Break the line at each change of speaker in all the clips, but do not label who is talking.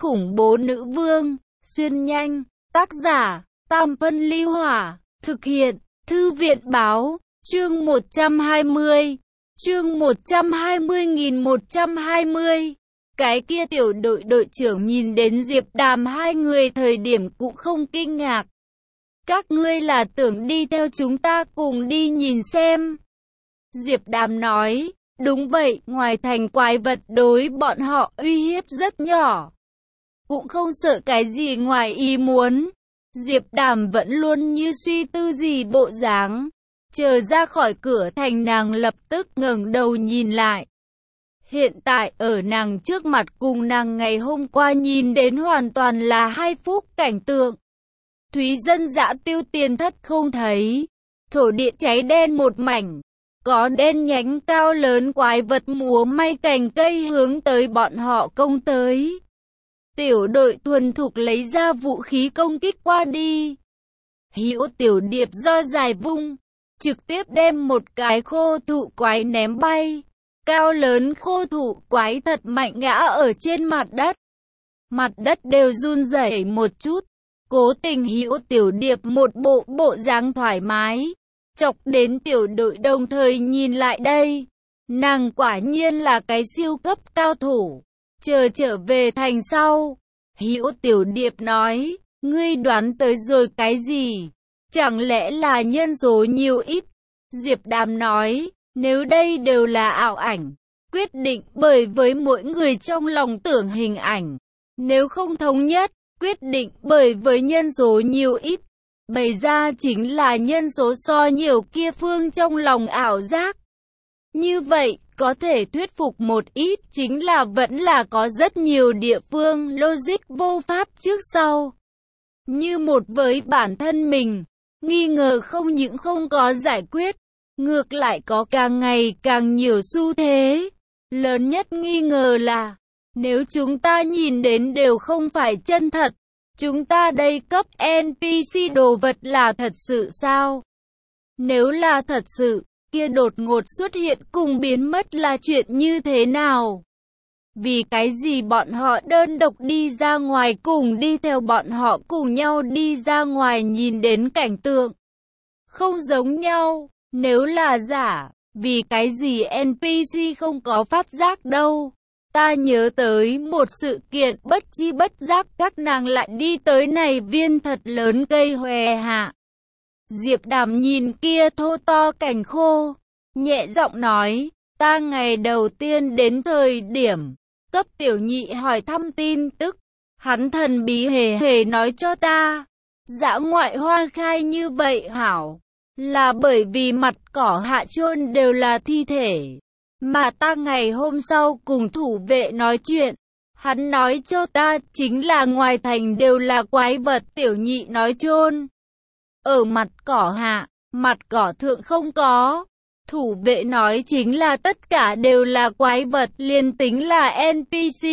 khủng bố nữ vương, xuyên nhanh, tác giả, Tam Phân Ly Hỏa, thực hiện, Thư viện Báo, chương 120, chương 120.120. Cái kia tiểu đội trưởng nhìn đến Diệp Đàm hai người thời điểm cũng không kinh ngạc. Các ngươi là tưởng đi theo chúng ta cùng đi nhìn xem. Diệp Đàm nói, đúng vậy, ngoài thành quái vật đối bọn họ uy hiếp rất nhỏ. Cũng không sợ cái gì ngoài ý muốn. Diệp Đàm vẫn luôn như suy tư gì bộ dáng. Chờ ra khỏi cửa thành nàng lập tức ngẩng đầu nhìn lại. Hiện tại ở nàng trước mặt cùng nàng ngày hôm qua nhìn đến hoàn toàn là hai phút cảnh tượng. Thúy dân dã tiêu tiền thất không thấy. Thổ địa cháy đen một mảnh. Có đen nhánh cao lớn quái vật múa may cành cây hướng tới bọn họ công tới. Tiểu đội thuần thục lấy ra vũ khí công kích qua đi. Hữu tiểu điệp do dài vung, trực tiếp đem một cái khô thụ quái ném bay. Cao lớn khô thụ quái thật mạnh ngã ở trên mặt đất. Mặt đất đều run rẩy một chút. Cố tình Hữu tiểu điệp một bộ dáng thoải mái. Chọc đến tiểu đội đồng thời nhìn lại đây. Nàng quả nhiên là cái siêu cấp cao thủ. Chờ trở về thành sau. Hữu tiểu điệp nói, ngươi đoán tới rồi cái gì? Chẳng lẽ là nhân số nhiều ít? Diệp Đàm nói, nếu đây đều là ảo ảnh, quyết định bởi với mỗi người trong lòng tưởng hình ảnh. Nếu không thống nhất, quyết định bởi với nhân số nhiều ít. Bày ra chính là nhân số so nhiều kia phương trong lòng ảo giác. Như vậy, có thể thuyết phục một ít chính là vẫn là có rất nhiều địa phương logic vô pháp trước sau. Như một với bản thân mình, nghi ngờ không những không có giải quyết, ngược lại có càng ngày càng nhiều xu thế. Lớn nhất nghi ngờ là, nếu chúng ta nhìn đến đều không phải chân thật, chúng ta đây cấp NPC đồ vật là thật sự sao? Nếu là thật sự, kia đột ngột xuất hiện cùng biến mất là chuyện như thế nào? Vì cái gì bọn họ đơn độc đi ra ngoài cùng đi theo bọn họ cùng nhau đi ra ngoài nhìn đến cảnh tượng? Không giống nhau, nếu là giả, vì cái gì NPC không có phát giác đâu? Ta nhớ tới một sự kiện bất chi bất giác các nàng lại đi tới này viên thật lớn cây hòe hạ. Diệp Đàm nhìn kia thô to cành khô, nhẹ giọng nói, ta ngày đầu tiên đến thời điểm, cấp tiểu nhị hỏi thăm tin tức, hắn thần bí hề nói cho ta, dã ngoại hoa khai như vậy hảo, là bởi vì mặt cỏ hạ chôn đều là thi thể. Mà ta ngày hôm sau cùng thủ vệ nói chuyện, hắn nói cho ta chính là ngoài thành đều là quái vật tiểu nhị nói chôn. Ở mặt cỏ hạ, mặt cỏ thượng không có. Thủ vệ nói chính là tất cả đều là quái vật liền tính là NPC.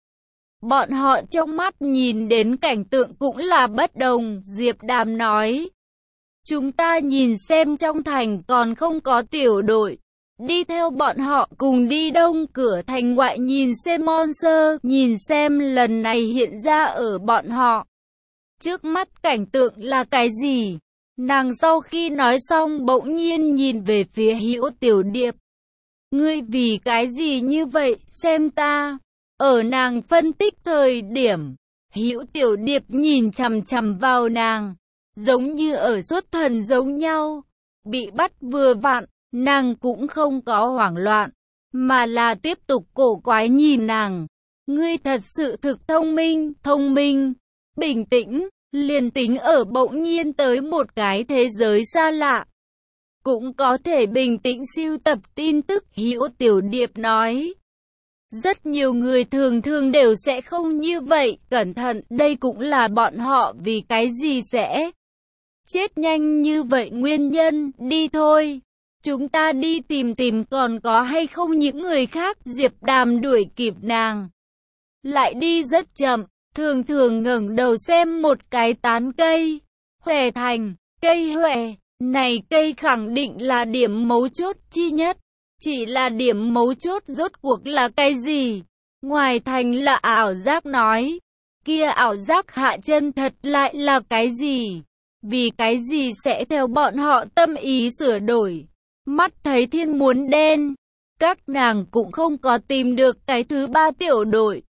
Bọn họ trong mắt nhìn đến cảnh tượng cũng là bất đồng, Diệp Đàm nói. Chúng ta nhìn xem trong thành còn không có tiểu đội. Đi theo bọn họ cùng đi đông cửa thành ngoại nhìn xem monster, nhìn xem lần này hiện ra ở bọn họ. Trước mắt cảnh tượng là cái gì? Nàng sau khi nói xong bỗng nhiên nhìn về phía Hữu tiểu điệp. Ngươi vì cái gì như vậy, xem ta. Ở nàng phân tích thời điểm, Hữu tiểu điệp nhìn chằm chằm vào nàng, giống như ở xuất thần giống nhau. Bị bắt vừa vặn. Nàng cũng không có hoảng loạn, mà là tiếp tục cổ quái nhìn nàng. Ngươi thật sự thực thông minh, bình tĩnh, liền tính ở bỗng nhiên tới một cái thế giới xa lạ. Cũng có thể bình tĩnh sưu tập tin tức, Hữu tiểu điệp nói. Rất nhiều người thường đều sẽ không như vậy, cẩn thận, đây cũng là bọn họ vì cái gì sẽ chết nhanh như vậy nguyên nhân, đi thôi. Chúng ta đi tìm còn có hay không những người khác. Diệp Đàm đuổi kịp nàng. Lại đi rất chậm, thường ngẩng đầu xem một cái tán cây. Hòe thành, cây hòe, này cây khẳng định là điểm mấu chốt chi nhất. Chỉ là điểm mấu chốt rốt cuộc là cái gì? Ngoài thành là ảo giác nói. Kia ảo giác hạ chân thật lại là cái gì? Vì cái gì sẽ theo bọn họ tâm ý sửa đổi? Mắt thấy thiên muốn đen, các nàng cũng không có tìm được cái thứ ba tiểu đội.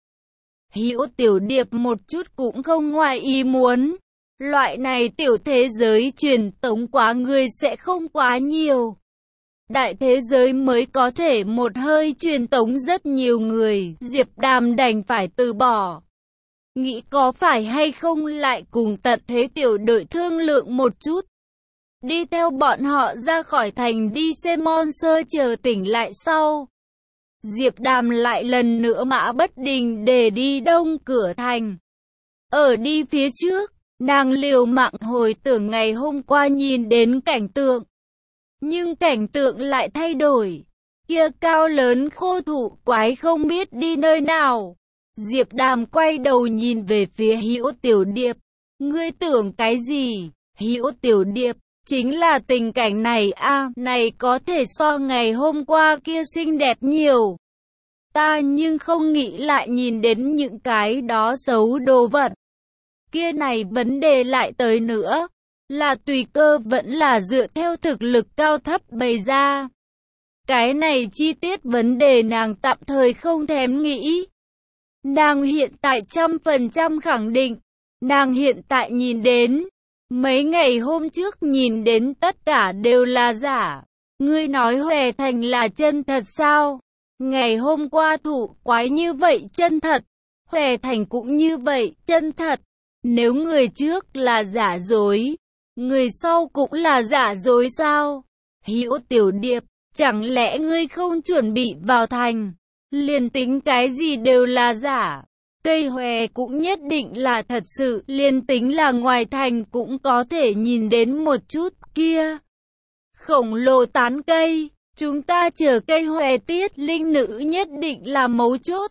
Hữu Tiểu Điệp một chút cũng không ngoài ý muốn. Loại này tiểu thế giới truyền tống quá người sẽ không quá nhiều. Đại thế giới mới có thể một hơi truyền tống rất nhiều người, Diệp Đàm đành phải từ bỏ. Nghĩ có phải hay không lại cùng tận thế tiểu đội thương lượng một chút. Đi theo bọn họ ra khỏi thành đi xem Monster chờ tỉnh lại sau. Diệp Đàm lại lần nữa mã bất định để đi đông cửa thành. Ở đi phía trước, nàng liều mạng hồi tưởng ngày hôm qua nhìn đến cảnh tượng. Nhưng cảnh tượng lại thay đổi. Kia cao lớn khô thụ quái không biết đi nơi nào. Diệp Đàm quay đầu nhìn về phía Hữu Tiểu Điệp. Ngươi tưởng cái gì? Hữu Tiểu Điệp, chính là tình cảnh này a, này có thể so ngày hôm qua kia xinh đẹp nhiều. Ta nhưng không nghĩ lại nhìn đến những cái đó xấu đồ vật. Kia này vấn đề lại tới nữa. Là tùy cơ vẫn là dựa theo thực lực cao thấp bày ra. Cái này chi tiết vấn đề nàng tạm thời không thèm nghĩ. Nàng hiện tại 100% khẳng định. Nàng hiện tại nhìn đến. Mấy ngày hôm trước nhìn đến tất cả đều là giả. Ngươi nói Hòe Thành là chân thật sao? Ngày hôm qua thụ quái như vậy chân thật. Hòe Thành cũng như vậy chân thật. Nếu người trước là giả dối, người sau cũng là giả dối sao? Hữu Tiểu Điệp, chẳng lẽ ngươi không chuẩn bị vào thành? Liền tính cái gì đều là giả. Cây hòe cũng nhất định là thật sự, liền tính là ngoài thành cũng có thể nhìn đến một chút kia. Khổng lồ tán cây, chúng ta chờ cây hòe tiết linh nữ nhất định là mấu chốt.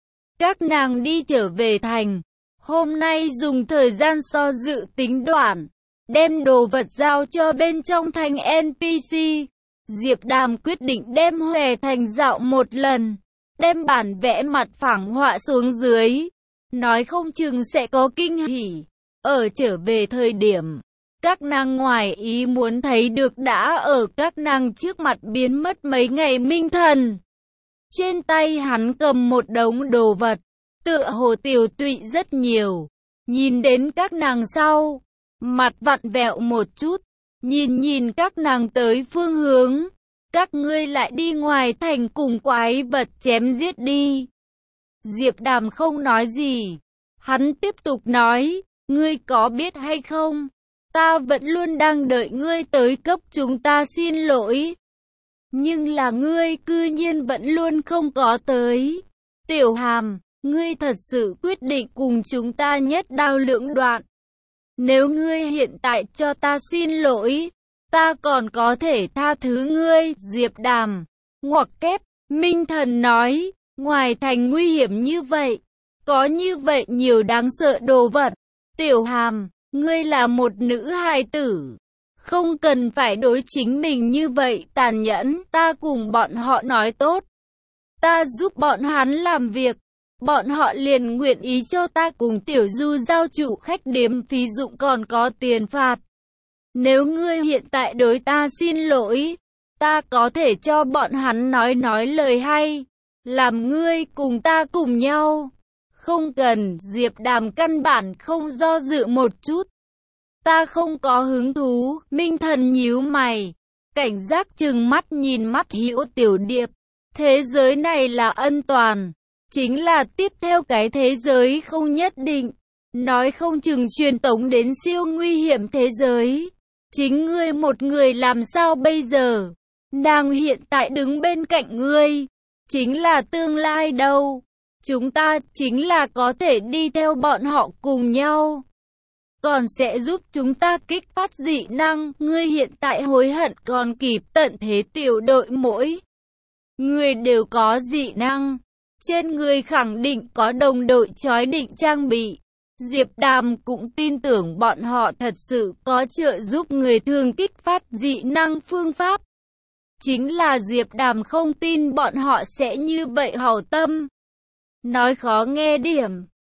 Các nàng đi trở về thành, hôm nay dùng thời gian so dự tính đoạn, đem đồ vật giao cho bên trong thành NPC. Diệp Đàm quyết định đem Hòe Thành dạo một lần. Đem bản vẽ mặt phẳng họa xuống dưới. Nói không chừng sẽ có kinh hỉ. Ở trở về thời điểm, các nàng ngoài ý muốn thấy được đã ở các nàng trước mặt biến mất mấy ngày Minh Thần. Trên tay hắn cầm một đống đồ vật, tựa hồ tiểu tụy rất nhiều. Nhìn đến các nàng sau, mặt vặn vẹo một chút, nhìn các nàng tới phương hướng. Các ngươi lại đi ngoài thành cùng quái vật chém giết đi. Diệp Đàm không nói gì. Hắn tiếp tục nói, ngươi có biết hay không? Ta vẫn luôn đang đợi ngươi tới cấp chúng ta xin lỗi. Nhưng là ngươi cư nhiên vẫn luôn không có tới. Tiểu Hàm, ngươi thật sự quyết định cùng chúng ta nhất đao lưỡng đoạn. Nếu ngươi hiện tại cho ta xin lỗi, ta còn có thể tha thứ ngươi. Diệp Đàm, ngoặc kép, Minh Thần nói, ngoài thành nguy hiểm như vậy, có như vậy nhiều đáng sợ đồ vật. Tiểu Hàm, ngươi là một nữ hài tử, không cần phải đối chính mình như vậy tàn nhẫn. Ta cùng bọn họ nói tốt, ta giúp bọn hắn làm việc, bọn họ liền nguyện ý cho ta cùng Tiểu Du giao chủ khách điếm phí dụng còn có tiền phạt. Nếu ngươi hiện tại đối ta xin lỗi, ta có thể cho bọn hắn nói lời hay, làm ngươi cùng ta cùng nhau. Không cần. Diệp Đàm căn bản không do dự một chút. Ta không có hứng thú. Minh Thần nhíu mày, cảnh giác trừng mắt nhìn mắt Hữu Tiểu Điệp. Thế giới này là an toàn, chính là tiếp theo cái thế giới không nhất định. Nói không chừng truyền tống đến siêu nguy hiểm thế giới. Chính ngươi một người làm sao bây giờ? Nàng hiện tại đứng bên cạnh ngươi, chính là tương lai đâu. Chúng ta chính là có thể đi theo bọn họ cùng nhau, còn sẽ giúp chúng ta kích phát dị năng. Ngươi hiện tại hối hận còn kịp. Tận thế tiểu đội mỗi người đều có dị năng, trên người khẳng định có đồng đội chói định trang bị. Diệp Đàm cũng tin tưởng bọn họ thật sự có trợ giúp người thường kích phát dị năng phương pháp. Chính là Diệp Đàm không tin bọn họ sẽ như vậy hảo tâm. Nói khó nghe điểm,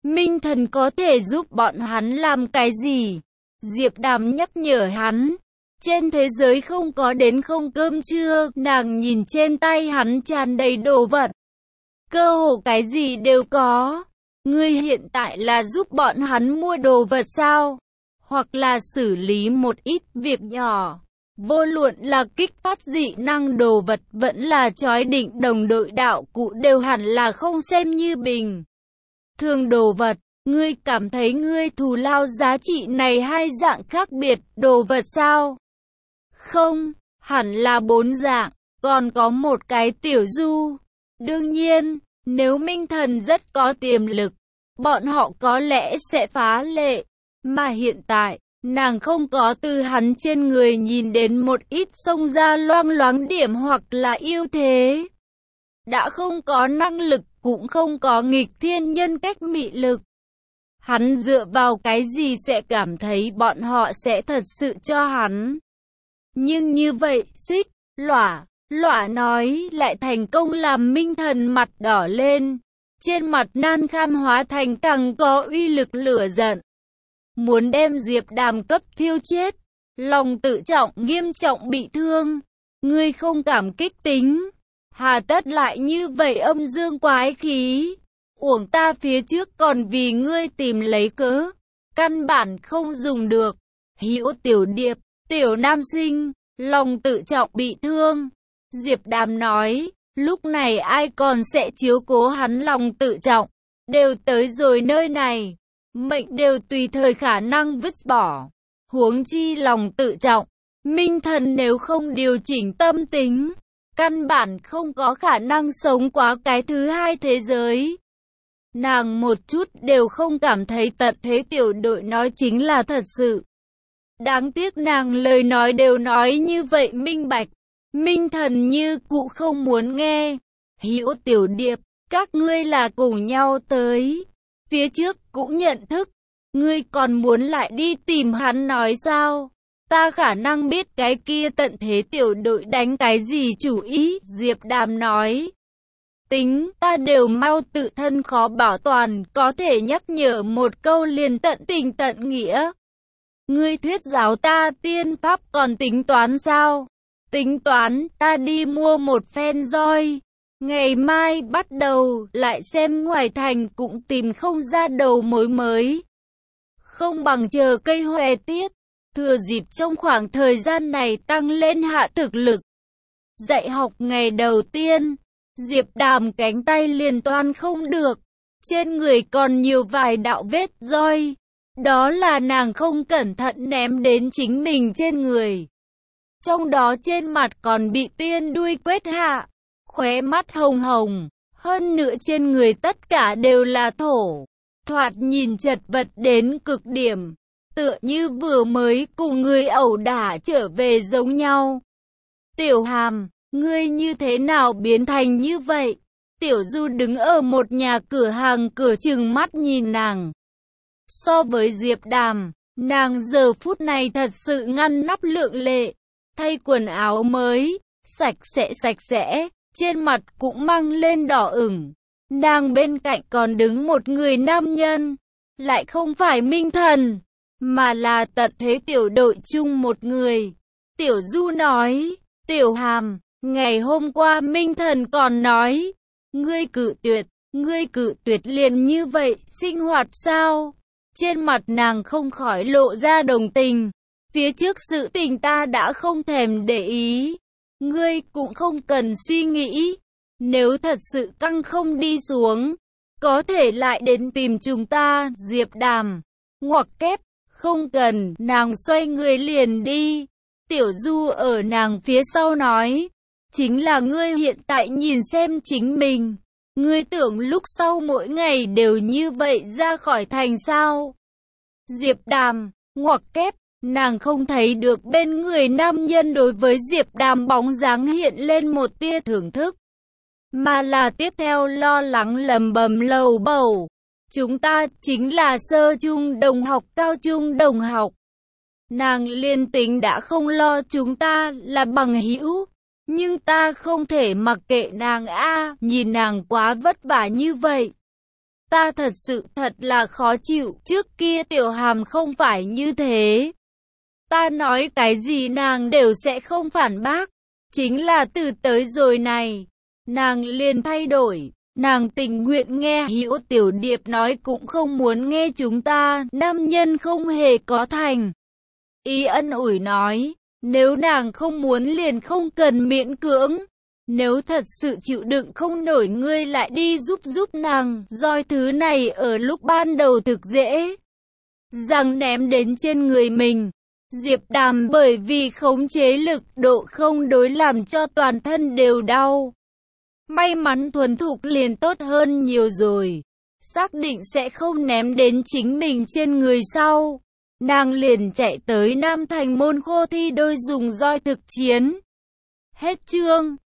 Minh Thần có thể giúp bọn hắn làm cái gì? Diệp Đàm nhắc nhở hắn. Trên thế giới không có đến không cơm trưa, nàng nhìn trên tay hắn tràn đầy đồ vật. Cơ hồ cái gì đều có. Ngươi hiện tại là giúp bọn hắn mua đồ vật sao? Hoặc là xử lý một ít việc nhỏ. Vô luận là kích phát dị năng đồ vật vẫn là chói định đồng đội đạo cụ đều hẳn là không xem như bình thường đồ vật. Ngươi cảm thấy ngươi thù lao giá trị này hai dạng khác biệt đồ vật sao? Không, hẳn là 4 dạng, còn có một cái Tiểu Du. Đương nhiên, nếu Minh Thần rất có tiềm lực, bọn họ có lẽ sẽ phá lệ. Mà hiện tại, nàng không có từ hắn trên người nhìn đến một ít xông ra loang loáng điểm hoặc là ưu thế. Đã không có năng lực, cũng không có nghịch thiên nhân cách mị lực. Hắn dựa vào cái gì sẽ cảm thấy bọn họ sẽ thật sự cho hắn? Nhưng như vậy, Xích Lỏa nói lại thành công làm Minh Thần mặt đỏ lên. Trên mặt nan kham hóa thành càng có uy lực lửa giận. Muốn đem Diệp Đàm cấp thiêu chết. Lòng tự trọng nghiêm trọng bị thương. Ngươi không cảm kích tính. Hà tất lại như vậy âm dương quái khí. Uổng ta phía trước còn vì ngươi tìm lấy cớ. Căn bản không dùng được. Hữu Tiểu Điệp, tiểu nam sinh, lòng tự trọng bị thương. Diệp Đàm nói, lúc này ai còn sẽ chiếu cố hắn lòng tự trọng. Đều tới rồi nơi này. Mệnh đều tùy thời khả năng vứt bỏ. Huống chi lòng tự trọng. Minh Thần nếu không điều chỉnh tâm tính, căn bản không có khả năng sống qua cái thứ hai thế giới. Nàng một chút đều không cảm thấy tận thế tiểu đội nói chính là thật sự. Đáng tiếc nàng lời nói đều nói như vậy minh bạch. Minh Thần như cụ không muốn nghe. Hữu Tiểu Điệp, các ngươi là cùng nhau tới. Phía trước cũng nhận thức. Ngươi còn muốn lại đi tìm hắn nói sao? Ta khả năng biết cái kia tận thế tiểu đội đánh cái gì chủ ý, Diệp Đàm nói. Tính, ta đều mau tự thân khó bảo toàn, có thể nhắc nhở một câu liền tận tình tận nghĩa. Ngươi thuyết giáo ta tiên pháp còn tính toán sao? Tính toán, ta đi mua một phen roi. Ngày mai bắt đầu, lại xem ngoài thành cũng tìm không ra đầu mối mới. Không bằng chờ cây hoè tiết, thừa dịp trong khoảng thời gian này tăng lên hạ thực lực. Dạy học ngày đầu tiên, Diệp Đàm cánh tay liền toan không được, trên người còn nhiều vài đạo vết roi. Đó là nàng không cẩn thận ném đến chính mình trên người. Trong đó trên mặt còn bị tiên đuôi quét hạ, khóe mắt hồng hồng, hơn nữa trên người tất cả đều là thổ. Thoạt nhìn chật vật đến cực điểm, tựa như vừa mới cùng người ẩu đả trở về giống nhau. Tiểu Hàm, ngươi như thế nào biến thành như vậy? Tiểu Du đứng ở một nhà cửa hàng cửa trừng mắt nhìn nàng. So với Diệp Đàm, nàng giờ phút này thật sự ngăn nắp lượng lệ, thay quần áo mới, sạch sẽ, trên mặt cũng mang lên đỏ ửng. Nàng bên cạnh còn đứng một người nam nhân, lại không phải Minh Thần, mà là tận thế tiểu đội chung một người. Tiểu Du nói, Tiểu Hàm, ngày hôm qua Minh Thần còn nói, ngươi cự tuyệt liền như vậy, sinh hoạt sao? Trên mặt nàng không khỏi lộ ra đồng tình, phía trước sự tình ta đã không thèm để ý, ngươi cũng không cần suy nghĩ. Nếu thật sự căng không đi xuống, có thể lại đến tìm chúng ta, Diệp Đàm. Ngoặc kép, không cần, nàng xoay người liền đi. Tiểu Du ở nàng phía sau nói, chính là ngươi hiện tại nhìn xem chính mình. Ngươi tưởng lúc sau mỗi ngày đều như vậy ra khỏi thành sao? Diệp Đàm, ngoặc kép, nàng không thấy được bên người nam nhân đối với Diệp Đàm bóng dáng hiện lên một tia thưởng thức. Mà là tiếp theo lo lắng lầm bầm lầu bầu. Chúng ta chính là sơ trung đồng học, cao trung đồng học. Nàng liên tính đã không lo chúng ta là bằng hữu, nhưng ta không thể mặc kệ nàng a, nhìn nàng quá vất vả như vậy. Ta thật là khó chịu, trước kia Tiểu Hàm không phải như thế. Ta nói cái gì nàng đều sẽ không phản bác. Chính là từ tới rồi này, nàng liền thay đổi. Nàng tình nguyện nghe Hữu Tiểu Điệp nói cũng không muốn nghe chúng ta, nam nhân không hề có thành. Ý ân ủi nói, nếu nàng không muốn liền không cần miễn cưỡng. Nếu thật sự chịu đựng không nổi ngươi lại đi giúp nàng, roi thứ này ở lúc ban đầu thực dễ rằng ném đến trên người mình. Diệp Đàm bởi vì khống chế lực độ không đối làm cho toàn thân đều đau. May mắn thuần thục liền tốt hơn nhiều rồi. Xác định sẽ không ném đến chính mình trên người sau. Nàng liền chạy tới Nam Thành môn khô thi đôi dùng roi thực chiến. Hết chương.